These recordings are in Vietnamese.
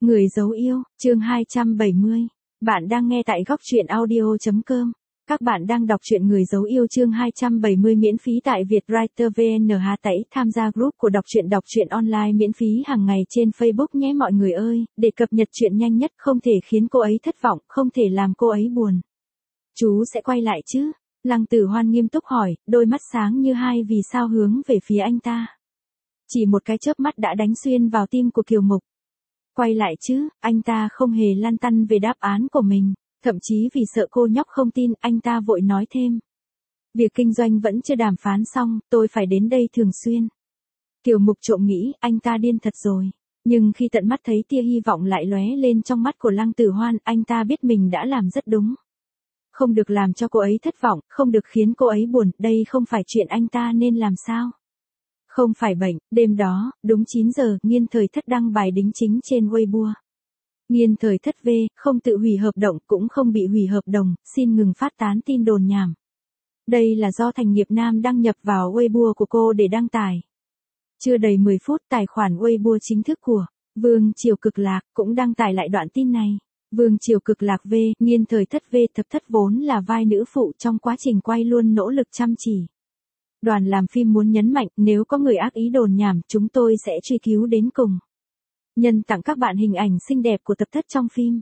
Người dấu yêu, chương 270. Bạn đang nghe tại góc truyện audio.com. Các bạn đang đọc truyện Người dấu yêu chương 270 miễn phí tại Vietwriter VN. Tẩy tham gia group của đọc truyện online miễn phí hàng ngày trên Facebook nhé mọi người ơi, để cập nhật chuyện nhanh nhất, không thể khiến cô ấy thất vọng, không thể làm cô ấy buồn. Chú sẽ quay lại chứ? Lăng Tử Hoan nghiêm túc hỏi, đôi mắt sáng như hai vì sao hướng về phía anh ta. Chỉ một cái chớp mắt đã đánh xuyên vào tim của Kiều Mục. Quay lại chứ, anh ta không hề lăn tăn về đáp án của mình, thậm chí vì sợ cô nhóc không tin, anh ta vội nói thêm. Việc kinh doanh vẫn chưa đàm phán xong, tôi phải đến đây thường xuyên. Kiều Mục trộm nghĩ, anh ta điên thật rồi. Nhưng khi tận mắt thấy tia hy vọng lại lóe lên trong mắt của Lăng Tử Hoan, anh ta biết mình đã làm rất đúng. Không được làm cho cô ấy thất vọng, không được khiến cô ấy buồn, đây không phải chuyện anh ta nên làm sao. Không phải bệnh, đêm đó, đúng 9 giờ, Nghiên Thời Thất đăng bài đính chính trên Weibo. Nghiên Thời Thất V, không tự hủy hợp đồng, cũng không bị hủy hợp đồng, xin ngừng phát tán tin đồn nhảm. Đây là do Thành Nghiệp Nam đăng nhập vào Weibo của cô để đăng tải. Chưa đầy 10 phút, tài khoản Weibo chính thức của Vương Triều Cực Lạc cũng đăng tải lại đoạn tin này. Vương Triều Cực Lạc V, Nghiên Thời Thất V, Thập Thất vốn là vai nữ phụ trong quá trình quay luôn nỗ lực chăm chỉ. Đoàn làm phim muốn nhấn mạnh, nếu có người ác ý đồn nhảm, chúng tôi sẽ truy cứu đến cùng. Nhân tặng các bạn hình ảnh xinh đẹp của Tập Thất trong phim.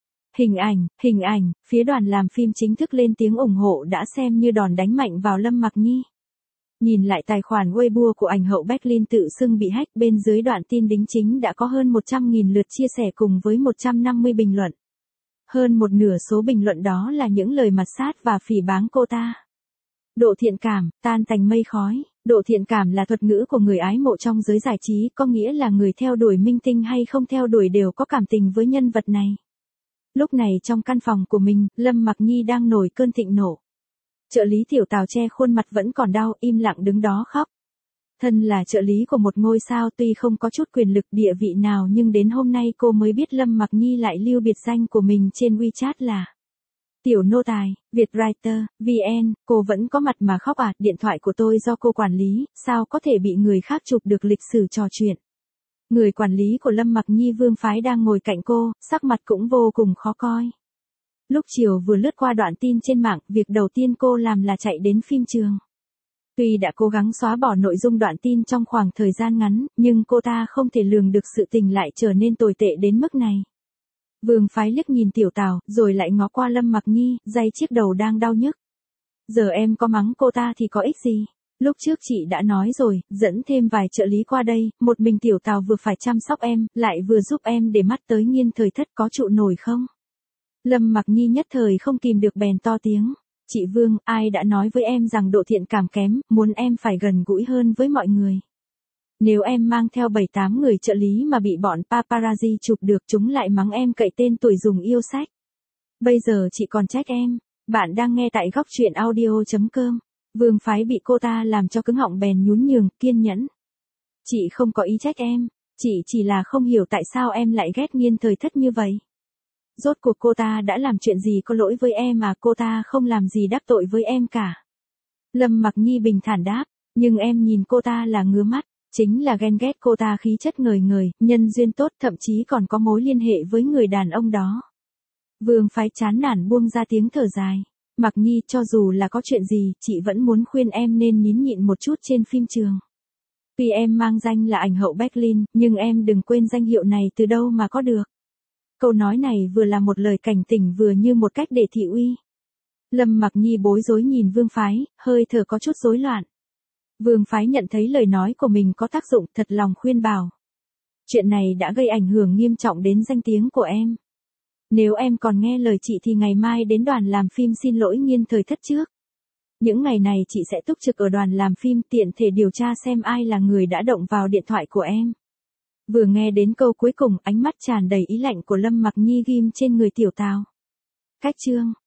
Hình ảnh, phía đoàn làm phim chính thức lên tiếng ủng hộ đã xem như đòn đánh mạnh vào Lâm Mặc Nhi. Nhìn lại tài khoản Weibo của ảnh hậu Berlin tự xưng bị hack, bên dưới đoạn tin đính chính đã có hơn 100.000 lượt chia sẻ cùng với 150 bình luận. Hơn một nửa số bình luận đó là những lời mạt sát và phỉ báng cô ta. Độ thiện cảm, tan thành mây khói. Độ thiện cảm là thuật ngữ của người ái mộ trong giới giải trí, có nghĩa là người theo đuổi minh tinh hay không theo đuổi đều có cảm tình với nhân vật này. Lúc này trong căn phòng của mình, Lâm Mặc Nhi đang nổi cơn thịnh nộ. Trợ lý Tiểu Tào che khuôn mặt vẫn còn đau, im lặng đứng đó khóc. Thân là trợ lý của một ngôi sao, tuy không có chút quyền lực địa vị nào, nhưng đến hôm nay cô mới biết Lâm Mặc Nhi lại lưu biệt danh của mình trên WeChat là Tiểu nô tài, Vietwriter, VN, cô vẫn có mặt mà khóc à, điện thoại của tôi do cô quản lý, sao có thể bị người khác chụp được lịch sử trò chuyện. Người quản lý của Lâm Mặc Nhi Vương Phái đang ngồi cạnh cô, sắc mặt cũng vô cùng khó coi. Lúc chiều vừa lướt qua đoạn tin trên mạng, việc đầu tiên cô làm là chạy đến phim trường. Tuy đã cố gắng xóa bỏ nội dung đoạn tin trong khoảng thời gian ngắn, nhưng cô ta không thể lường được sự tình lại trở nên tồi tệ đến mức này. Vương Phái liếc nhìn Tiểu Tào, rồi lại ngó qua Lâm Mặc Nhi, day chiếc đầu đang đau nhức. Giờ em có mắng cô ta thì có ích gì? Lúc trước chị đã nói rồi, dẫn thêm vài trợ lý qua đây, một mình Tiểu Tào vừa phải chăm sóc em, lại vừa giúp em để mắt tới Nghiên Thời Thất, có trụ nổi không? Lâm Mặc Nhi nhất thời không kìm được bèn to tiếng. Chị Vương, ai đã nói với em rằng độ thiện cảm kém, muốn em phải gần gũi hơn với mọi người. Nếu em mang theo 7-8 người trợ lý mà bị bọn paparazzi chụp được, chúng lại mắng em cậy tên tuổi dùng yêu sách. Bây giờ chị còn trách em. Bạn đang nghe tại góc truyện audio.com. Vương Phái bị cô ta làm cho cứng họng bèn nhún nhường, kiên nhẫn. Chị không có ý trách em, chị chỉ là không hiểu tại sao em lại ghét Nghiên Thời Thất như vậy. Rốt cuộc cô ta đã làm chuyện gì có lỗi với em mà cô ta không làm gì đắc tội với em cả. Lâm Mặc Nhi bình thản đáp, nhưng em nhìn cô ta là ngứa mắt. Chính là ghen ghét cô ta khí chất ngời ngời, nhân duyên tốt, thậm chí còn có mối liên hệ với người đàn ông đó. Vương Phái chán nản buông ra tiếng thở dài. Mặc Nhi, cho dù là có chuyện gì, chị vẫn muốn khuyên em nên nín nhịn một chút trên phim trường. Tuy em mang danh là ảnh hậu Berlin, nhưng em đừng quên danh hiệu này từ đâu mà có được. Câu nói này vừa là một lời cảnh tỉnh vừa như một cách để thị uy. Lâm Mặc Nhi bối rối nhìn Vương Phái, hơi thở có chút rối loạn. Vương Phái nhận thấy lời nói của mình có tác dụng, thật lòng khuyên bảo. Chuyện này đã gây ảnh hưởng nghiêm trọng đến danh tiếng của em. Nếu em còn nghe lời chị thì ngày mai đến đoàn làm phim xin lỗi Nghiên Thời Thất trước. Những ngày này chị sẽ túc trực ở đoàn làm phim, tiện thể điều tra xem ai là người đã động vào điện thoại của em. Vừa nghe đến câu cuối cùng, ánh mắt tràn đầy ý lạnh của Lâm Mặc Nhi ghim trên người Tiểu Tào. Cách chương